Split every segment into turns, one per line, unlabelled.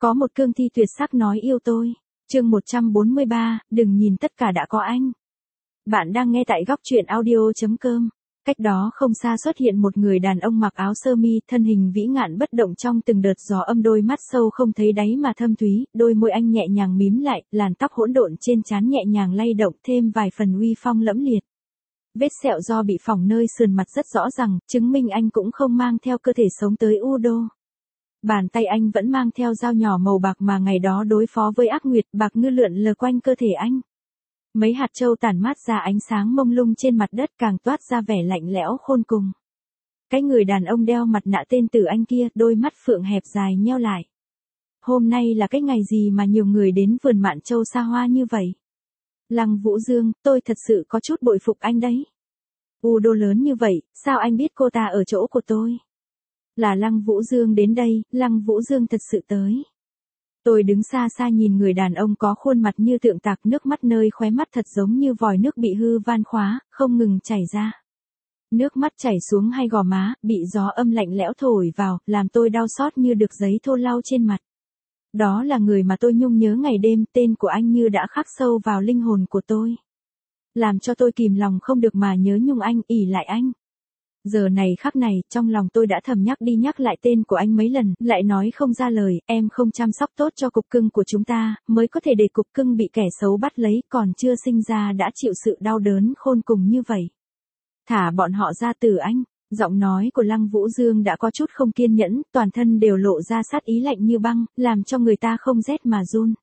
Có một cương thi tuyệt sắc nói yêu tôi. Chương 143, đừng nhìn tất cả đã có anh. Bạn đang nghe tại góc truyện audio.com. Cách đó không xa xuất hiện một người đàn ông mặc áo sơ mi, thân hình vĩ ngạn bất động trong từng đợt gió âm, đôi mắt sâu không thấy đáy mà thâm thúy, đôi môi anh nhẹ nhàng mím lại, làn tóc hỗn độn trên trán nhẹ nhàng lay động thêm vài phần uy phong lẫm liệt. Vết sẹo do bị phỏng nơi sườn mặt rất rõ ràng, chứng minh anh cũng không mang theo cơ thể sống tới Udo. Bàn tay anh vẫn mang theo dao nhỏ màu bạc mà ngày đó đối phó với ác nguyệt, bạc ngư lượn lờ quanh cơ thể anh. Mấy hạt châu tản mát ra ánh sáng mông lung trên mặt đất càng toát ra vẻ lạnh lẽo khôn cùng. Cái người đàn ông đeo mặt nạ tên Tử Anh kia, đôi mắt phượng hẹp dài nheo lại. Hôm nay là cái ngày gì mà nhiều người đến vườn Mạn Châu xa hoa như vậy? Lăng Vũ Dương, tôi thật sự có chút bội phục anh đấy. Udo lớn như vậy, sao anh biết cô ta ở chỗ của tôi? Là Lăng Vũ Dương đến đây, Lăng Vũ Dương thật sự tới. Tôi đứng xa xa nhìn người đàn ông có khuôn mặt như tượng tạc, nước mắt nơi khóe mắt thật giống như vòi nước bị hư van khóa, không ngừng chảy ra. Nước mắt chảy xuống hai gò má, bị gió âm lạnh lẽo thổi vào, làm tôi đau xót như được giấy thô lau trên mặt. Đó là người mà tôi nhung nhớ ngày đêm, tên của anh như đã khắc sâu vào linh hồn của tôi. Làm cho tôi kìm lòng không được mà nhớ nhung anh, ỷ lại anh. Giờ này khắc này, trong lòng tôi đã thầm nhắc đi nhắc lại tên của anh mấy lần, lại nói không ra lời, em không chăm sóc tốt cho cục cưng của chúng ta, mới có thể để cục cưng bị kẻ xấu bắt lấy, còn chưa sinh ra đã chịu sự đau đớn khôn cùng như vậy. Thả bọn họ ra. Từ Anh, giọng nói của Lăng Vũ Dương đã có chút không kiên nhẫn, toàn thân đều lộ ra sát ý lạnh như băng, làm cho người ta không rét mà run.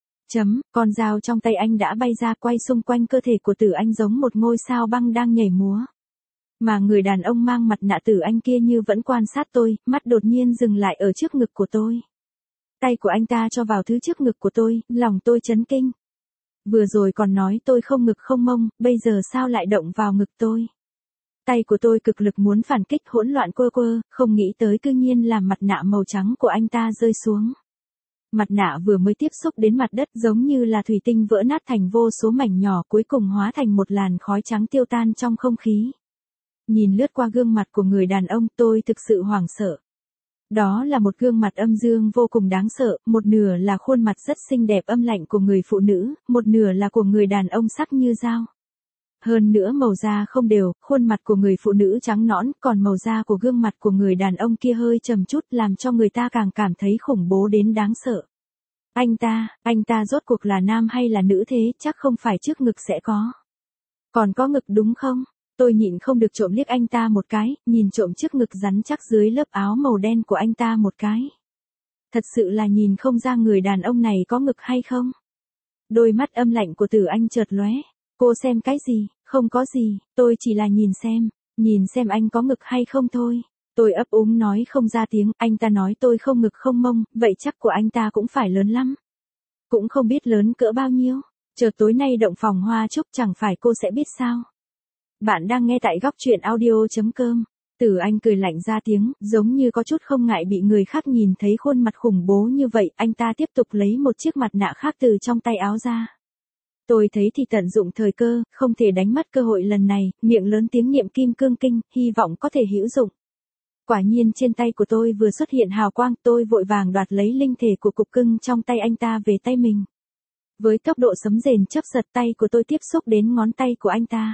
Con dao trong tay anh đã bay ra, quay xung quanh cơ thể của Tử Anh giống một ngôi sao băng đang nhảy múa. Mà người đàn ông mang mặt nạ Tử Anh kia như vẫn quan sát tôi, mắt đột nhiên dừng lại ở trước ngực của tôi. Tay của anh ta cho vào thứ trước ngực của tôi, lòng tôi chấn kinh. Vừa rồi còn nói tôi không ngực không mông, bây giờ sao lại động vào ngực tôi? Tay của tôi cực lực muốn phản kích, hỗn loạn quơ quơ, không nghĩ tới cư nhiên làm mặt nạ màu trắng của anh ta rơi xuống. Mặt nạ vừa mới tiếp xúc đến mặt đất giống như là thủy tinh vỡ nát thành vô số mảnh nhỏ, cuối cùng hóa thành một làn khói trắng tiêu tan trong không khí. Nhìn lướt qua gương mặt của người đàn ông, tôi thực sự hoảng sợ. Đó là một gương mặt âm dương vô cùng đáng sợ, một nửa là khuôn mặt rất xinh đẹp âm lạnh của người phụ nữ, một nửa là của người đàn ông sắc như dao. Hơn nữa màu da không đều, khuôn mặt của người phụ nữ trắng nõn, còn màu da của gương mặt của người đàn ông kia hơi trầm chút, làm cho người ta càng cảm thấy khủng bố đến đáng sợ. Anh ta rốt cuộc là nam hay là nữ thế, chắc không phải trước ngực sẽ có. Còn có ngực đúng không? Tôi nhịn không được trộm liếc anh ta một cái, nhìn trộm trước ngực rắn chắc dưới lớp áo màu đen của anh ta một cái. Thật sự là nhìn không ra người đàn ông này có ngực hay không. Đôi mắt âm lạnh của Tử Anh chợt lóe. Cô xem cái gì? Không có gì, tôi chỉ là nhìn xem anh có ngực hay không thôi. Tôi ấp úng nói không ra tiếng, anh ta nói tôi không ngực không mông, vậy chắc của anh ta cũng phải lớn lắm. Cũng không biết lớn cỡ bao nhiêu. Chờ tối nay động phòng hoa trúc chẳng phải cô sẽ biết sao. Bạn đang nghe tại góc truyện audio.com. Tử Anh cười lạnh ra tiếng, giống như có chút không ngại bị người khác nhìn thấy khuôn mặt khủng bố như vậy, anh ta tiếp tục lấy một chiếc mặt nạ khác từ trong tay áo ra. Tôi thấy thì tận dụng thời cơ, không thể đánh mất cơ hội lần này, miệng lớn tiếng niệm kim cương kinh, hy vọng có thể hữu dụng. Quả nhiên trên tay của tôi vừa xuất hiện hào quang, tôi vội vàng đoạt lấy linh thể của cục cưng trong tay anh ta về tay mình. Với tốc độ sấm rền chớp giật, tay của tôi tiếp xúc đến ngón tay của anh ta.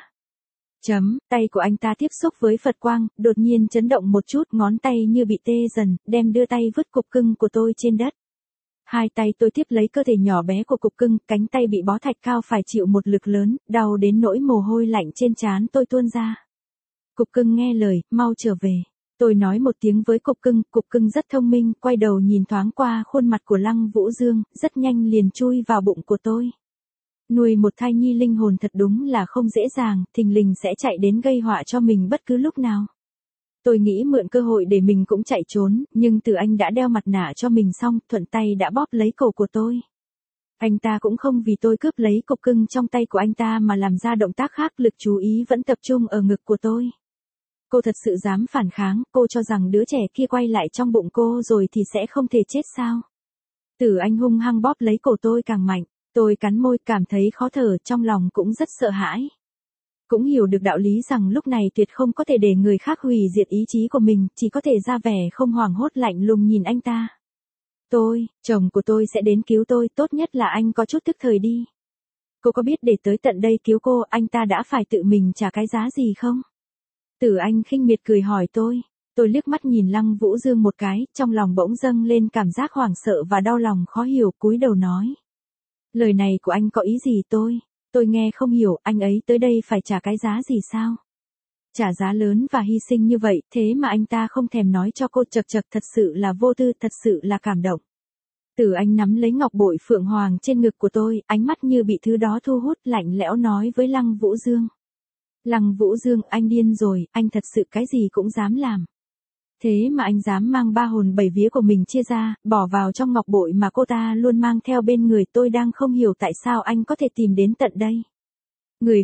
Tay của anh ta tiếp xúc với Phật quang, đột nhiên chấn động một chút, ngón tay như bị tê dần, đem đưa tay vứt cục cưng của tôi trên đất. Hai tay tôi tiếp lấy cơ thể nhỏ bé của cục cưng, cánh tay bị bó thạch cao phải chịu một lực lớn, đau đến nỗi mồ hôi lạnh trên trán tôi tuôn ra. Cục cưng nghe lời, mau trở về. Tôi nói một tiếng với cục cưng rất thông minh, quay đầu nhìn thoáng qua khuôn mặt của Lăng Vũ Dương, rất nhanh liền chui vào bụng của tôi. Nuôi một thai nhi linh hồn thật đúng là không dễ dàng, thình lình sẽ chạy đến gây họa cho mình bất cứ lúc nào. Tôi nghĩ mượn cơ hội để mình cũng chạy trốn, nhưng Tử Anh đã đeo mặt nạ cho mình xong, thuận tay đã bóp lấy cổ của tôi. Anh ta cũng không vì tôi cướp lấy cục cưng trong tay của anh ta mà làm ra động tác khác, lực chú ý vẫn tập trung ở ngực của tôi. Cô thật sự dám phản kháng, cô cho rằng đứa trẻ kia quay lại trong bụng cô rồi thì sẽ không thể chết sao? Tử Anh hung hăng bóp lấy cổ tôi càng mạnh, tôi cắn môi, cảm thấy khó thở, trong lòng cũng rất sợ hãi. Cũng hiểu được đạo lý rằng lúc này tuyệt không có thể để người khác hủy diệt ý chí của mình, chỉ có thể ra vẻ không hoảng hốt lạnh lùng nhìn anh ta. Chồng của tôi sẽ đến cứu tôi, tốt nhất là anh có chút tức thời đi. Cô có biết để tới tận đây cứu cô, anh ta đã phải tự mình trả cái giá gì không? Tử Anh khinh miệt cười hỏi tôi. Tôi liếc mắt nhìn Lăng Vũ Dương một cái, trong lòng bỗng dâng lên cảm giác hoảng sợ và đau lòng khó hiểu, cúi đầu nói. Lời này của anh có ý gì tôi nghe không hiểu, anh ấy tới đây phải trả cái giá gì sao? Trả giá lớn và hy sinh như vậy, thế mà anh ta không thèm nói cho cô, chật thật sự là vô tư, thật sự là cảm động. Tử Anh nắm lấy ngọc bội phượng hoàng trên ngực của tôi, ánh mắt như bị thứ đó thu hút, lạnh lẽo nói với Lăng Vũ Dương. Lăng Vũ Dương, anh điên rồi, anh thật sự cái gì cũng dám làm. Thế mà anh dám mang 3 hồn 7 vía của mình chia ra, bỏ vào trong ngọc bội mà cô ta luôn mang theo bên người, tôi đang không hiểu tại sao anh có thể tìm đến tận đây. Người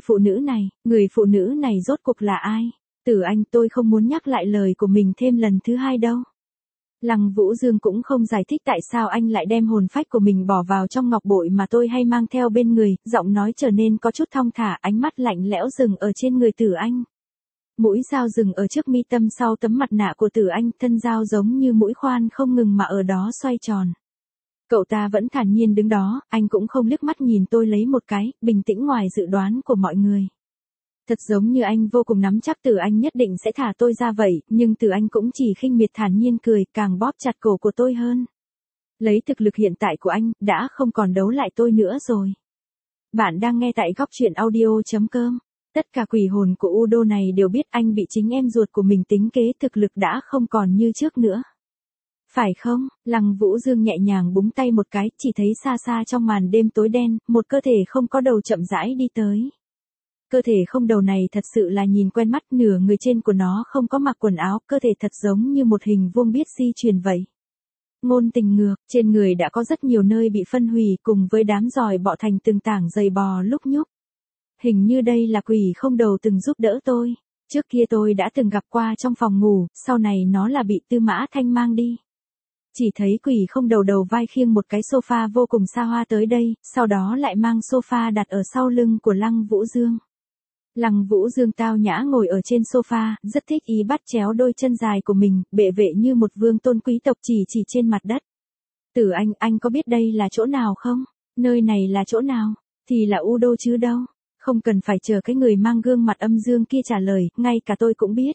phụ nữ này rốt cuộc là ai? Tử Anh, tôi không muốn nhắc lại lời của mình thêm lần thứ hai đâu. Lăng Vũ Dương cũng không giải thích tại sao anh lại đem hồn phách của mình bỏ vào trong ngọc bội mà tôi hay mang theo bên người, giọng nói trở nên có chút thong thả, ánh mắt lạnh lẽo dừng ở trên người Tử Anh. Mũi dao dừng ở trước mi tâm sau tấm mặt nạ của Tử Anh, thân dao giống như mũi khoan không ngừng mà ở đó xoay tròn. Cậu ta vẫn thản nhiên đứng đó, anh cũng không liếc mắt nhìn tôi lấy một cái, bình tĩnh ngoài dự đoán của mọi người. Thật giống như anh vô cùng nắm chắc Tử Anh nhất định sẽ thả tôi ra vậy, nhưng Tử Anh cũng chỉ khinh miệt thản nhiên cười, càng bóp chặt cổ của tôi hơn. Lấy thực lực hiện tại của anh, đã không còn đấu lại tôi nữa rồi. Bạn đang nghe tại góc truyện audio.com. Tất cả quỷ hồn của Udo này đều biết anh bị chính em ruột của mình tính kế, thực lực đã không còn như trước nữa. Phải không? Lăng Vũ Dương nhẹ nhàng búng tay một cái, chỉ thấy xa xa trong màn đêm tối đen, một cơ thể không có đầu chậm rãi đi tới. Cơ thể không đầu này thật sự là nhìn quen mắt, nửa người trên của nó không có mặc quần áo, cơ thể thật giống như một hình vuông biết di chuyển vậy. Ngôn tình ngược, trên người đã có rất nhiều nơi bị phân hủy cùng với đám giòi bọ thành từng tảng dày bò lúc nhúc. Hình như đây là quỷ không đầu từng giúp đỡ tôi. Trước kia tôi đã từng gặp qua trong phòng ngủ, sau này nó là bị Tư Mã Thanh mang đi. Chỉ thấy quỷ không đầu đầu vai khiêng một cái sofa vô cùng xa hoa tới đây, sau đó lại mang sofa đặt ở sau lưng của Lăng Vũ Dương. Lăng Vũ Dương tao nhã ngồi ở trên sofa, rất thích ý bắt chéo đôi chân dài của mình, bệ vệ như một vương tôn quý tộc, chỉ trên mặt đất. Tử Anh có biết đây là chỗ nào không? Nơi này là chỗ nào? Thì là Udo chứ đâu. Không cần phải chờ cái người mang gương mặt âm dương kia trả lời, ngay cả tôi cũng biết.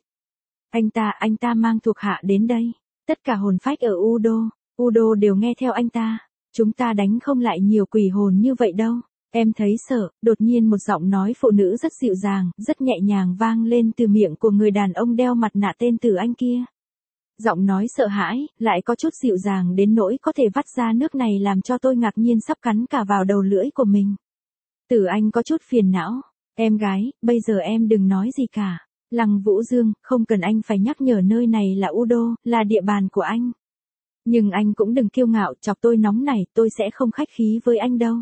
Anh ta mang thuộc hạ đến đây. Tất cả hồn phách ở Udo đều nghe theo anh ta. Chúng ta đánh không lại nhiều quỷ hồn như vậy đâu. Em thấy sợ, đột nhiên một giọng nói phụ nữ rất dịu dàng, rất nhẹ nhàng vang lên từ miệng của người đàn ông đeo mặt nạ tên Tử Anh kia. Giọng nói sợ hãi, lại có chút dịu dàng đến nỗi có thể vắt ra nước này làm cho tôi ngạc nhiên sắp cắn cả vào đầu lưỡi của mình. Tử Anh có chút phiền não. Em gái, bây giờ em đừng nói gì cả. Lăng Vũ Dương, không cần anh phải nhắc nhở nơi này là Udo, là địa bàn của anh. Nhưng anh cũng đừng kiêu ngạo, chọc tôi nóng này, tôi sẽ không khách khí với anh đâu.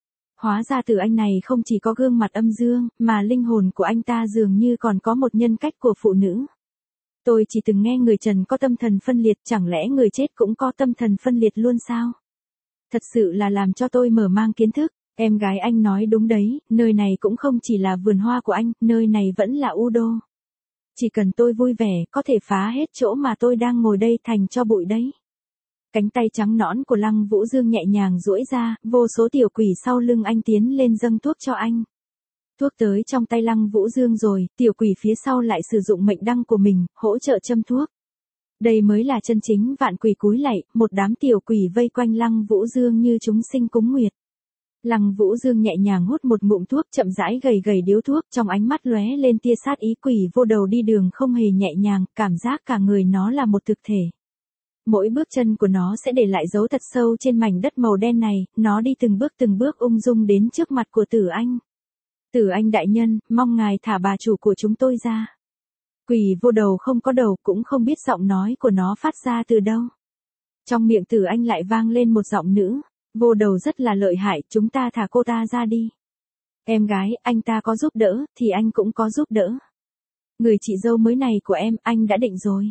Hóa ra Tử Anh này không chỉ có gương mặt âm dương, mà linh hồn của anh ta dường như còn có một nhân cách của phụ nữ. Tôi chỉ từng nghe người trần có tâm thần phân liệt, chẳng lẽ người chết cũng có tâm thần phân liệt luôn sao? Thật sự là làm cho tôi mở mang kiến thức. Em gái anh nói đúng đấy, nơi này cũng không chỉ là vườn hoa của anh, nơi này vẫn là Udo. Chỉ cần tôi vui vẻ, có thể phá hết chỗ mà tôi đang ngồi đây thành cho bụi đấy. Cánh tay trắng nõn của Lăng Vũ Dương nhẹ nhàng duỗi ra, vô số tiểu quỷ sau lưng anh tiến lên dâng thuốc cho anh. Thuốc tới trong tay Lăng Vũ Dương rồi, tiểu quỷ phía sau lại sử dụng mệnh đăng của mình, hỗ trợ châm thuốc. Đây mới là chân chính vạn quỷ cúi lạy, một đám tiểu quỷ vây quanh Lăng Vũ Dương như chúng sinh cúng nguyệt. Lăng Vũ Dương nhẹ nhàng hút một ngụm thuốc, chậm rãi gầy điếu thuốc, trong ánh mắt lóe lên tia sát ý. Quỷ vô đầu đi đường không hề nhẹ nhàng, cảm giác cả người nó là một thực thể. Mỗi bước chân của nó sẽ để lại dấu thật sâu trên mảnh đất màu đen này, nó đi từng bước ung dung đến trước mặt của Tử Anh. Tử Anh đại nhân, mong ngài thả bà chủ của chúng tôi ra. Quỷ vô đầu không có đầu, cũng không biết giọng nói của nó phát ra từ đâu. Trong miệng Tử Anh lại vang lên một giọng nữ. Vô đầu rất là lợi hại, chúng ta thả cô ta ra đi. Em gái, anh ta có giúp đỡ, thì anh cũng có giúp đỡ. Người chị dâu mới này của em, anh đã định rồi.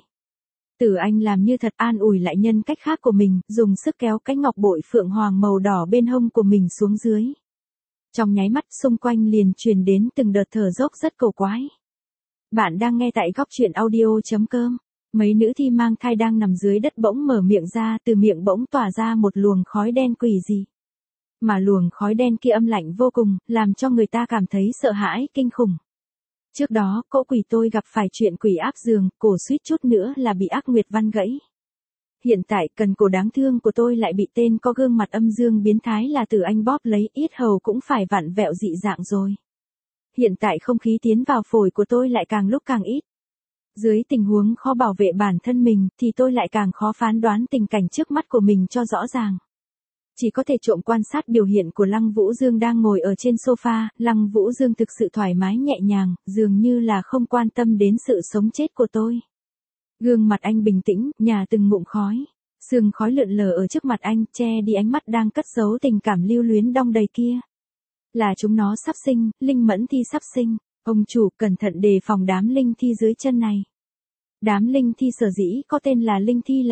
Tử Anh làm như thật an ủi lại nhân cách khác của mình, dùng sức kéo cái ngọc bội phượng hoàng màu đỏ bên hông của mình xuống dưới. Trong nháy mắt xung quanh liền truyền đến từng đợt thở dốc rất cổ quái. Bạn đang nghe tại góc truyện audio.com. Mấy nữ thi mang thai đang nằm dưới đất bỗng mở miệng ra, từ miệng bỗng tỏa ra một luồng khói đen quỷ dị. Mà luồng khói đen kia âm lạnh vô cùng, làm cho người ta cảm thấy sợ hãi, kinh khủng. Trước đó, cỗ quỷ tôi gặp phải chuyện quỷ áp giường, cổ suýt chút nữa là bị ác nguyệt văn gãy. Hiện tại, cần cổ đáng thương của tôi lại bị tên có gương mặt âm dương biến thái là Tử Anh bóp lấy, yết hầu cũng phải vặn vẹo dị dạng rồi. Hiện tại không khí tiến vào phổi của tôi lại càng lúc càng ít. Dưới tình huống khó bảo vệ bản thân mình, thì tôi lại càng khó phán đoán tình cảnh trước mắt của mình cho rõ ràng. Chỉ có thể trộm quan sát biểu hiện của Lăng Vũ Dương đang ngồi ở trên sofa, Lăng Vũ Dương thực sự thoải mái nhẹ nhàng, dường như là không quan tâm đến sự sống chết của tôi. Gương mặt anh bình tĩnh, nhả từng ngụm khói. Sương khói lượn lờ ở trước mặt anh, che đi ánh mắt đang cất giấu tình cảm lưu luyến đong đầy kia. Là chúng nó sắp sinh, linh mẫn thi sắp sinh. Ông chủ cẩn thận đề phòng đám linh thi dưới chân này. Đám linh thi sở dĩ có tên là linh thi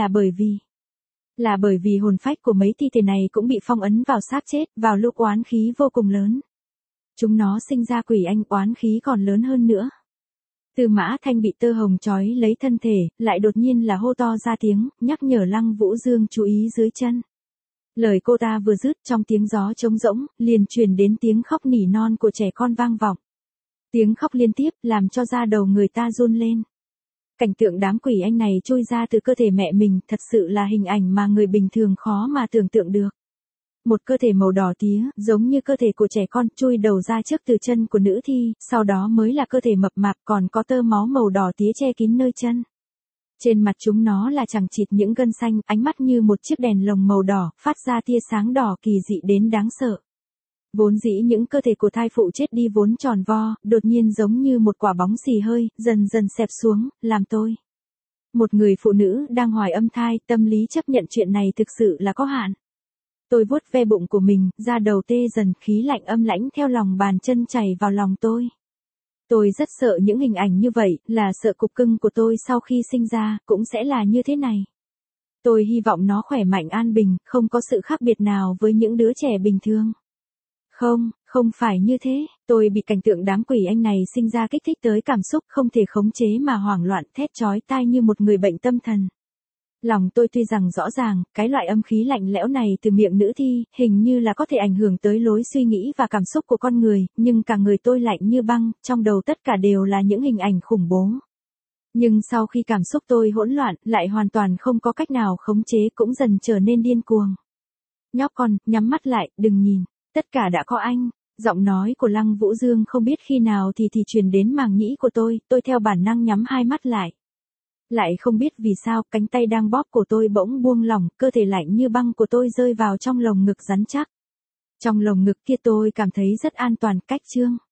là bởi vì hồn phách của mấy thi thể này cũng bị phong ấn vào xác chết, vào lúc oán khí vô cùng lớn. Chúng nó sinh ra quỷ anh, oán khí còn lớn hơn nữa. Tư Mã Thanh bị tơ hồng trói lấy thân thể, lại đột nhiên là hô to ra tiếng, nhắc nhở Lăng Vũ Dương chú ý dưới chân. Lời cô ta vừa dứt, trong tiếng gió trống rỗng, liền truyền đến tiếng khóc nỉ non của trẻ con vang vọng. Tiếng khóc liên tiếp, làm cho da đầu người ta run lên. Cảnh tượng đám quỷ anh này trôi ra từ cơ thể mẹ mình, thật sự là hình ảnh mà người bình thường khó mà tưởng tượng được. Một cơ thể màu đỏ tía, giống như cơ thể của trẻ con, chui đầu ra trước từ chân của nữ thi, sau đó mới là cơ thể mập mạp, còn có tơ máu màu đỏ tía che kín nơi chân. Trên mặt chúng nó là chằng chịt những gân xanh, ánh mắt như một chiếc đèn lồng màu đỏ, phát ra tia sáng đỏ kỳ dị đến đáng sợ. Vốn dĩ những cơ thể của thai phụ chết đi vốn tròn vo, đột nhiên giống như một quả bóng xì hơi, dần dần xẹp xuống, làm tôi. Một người phụ nữ đang hoài âm thai, tâm lý chấp nhận chuyện này thực sự là có hạn. Tôi vuốt ve bụng của mình, da đầu tê dần, khí lạnh âm lãnh theo lòng bàn chân chảy vào lòng tôi. Tôi rất sợ những hình ảnh như vậy, là sợ cục cưng của tôi sau khi sinh ra, cũng sẽ là như thế này. Tôi hy vọng nó khỏe mạnh an bình, không có sự khác biệt nào với những đứa trẻ bình thường. Không phải như thế, tôi bị cảnh tượng đám quỷ anh này sinh ra kích thích tới cảm xúc không thể khống chế mà hoảng loạn thét chói tai như một người bệnh tâm thần. Lòng tôi tuy rằng rõ ràng, cái loại âm khí lạnh lẽo này từ miệng nữ thi, hình như là có thể ảnh hưởng tới lối suy nghĩ và cảm xúc của con người, nhưng cả người tôi lạnh như băng, trong đầu tất cả đều là những hình ảnh khủng bố. Nhưng sau khi cảm xúc tôi hỗn loạn, lại hoàn toàn không có cách nào khống chế cũng dần trở nên điên cuồng. Nhóc con, nhắm mắt lại, đừng nhìn. Tất cả đã có anh. Giọng nói của Lăng Vũ Dương không biết khi nào thì truyền đến màng nhĩ của tôi theo bản năng nhắm hai mắt lại. Lại không biết vì sao, cánh tay đang bóp cổ tôi bỗng buông lỏng, cơ thể lạnh như băng của tôi rơi vào trong lồng ngực rắn chắc. Trong lồng ngực kia tôi cảm thấy rất an toàn, cách chương.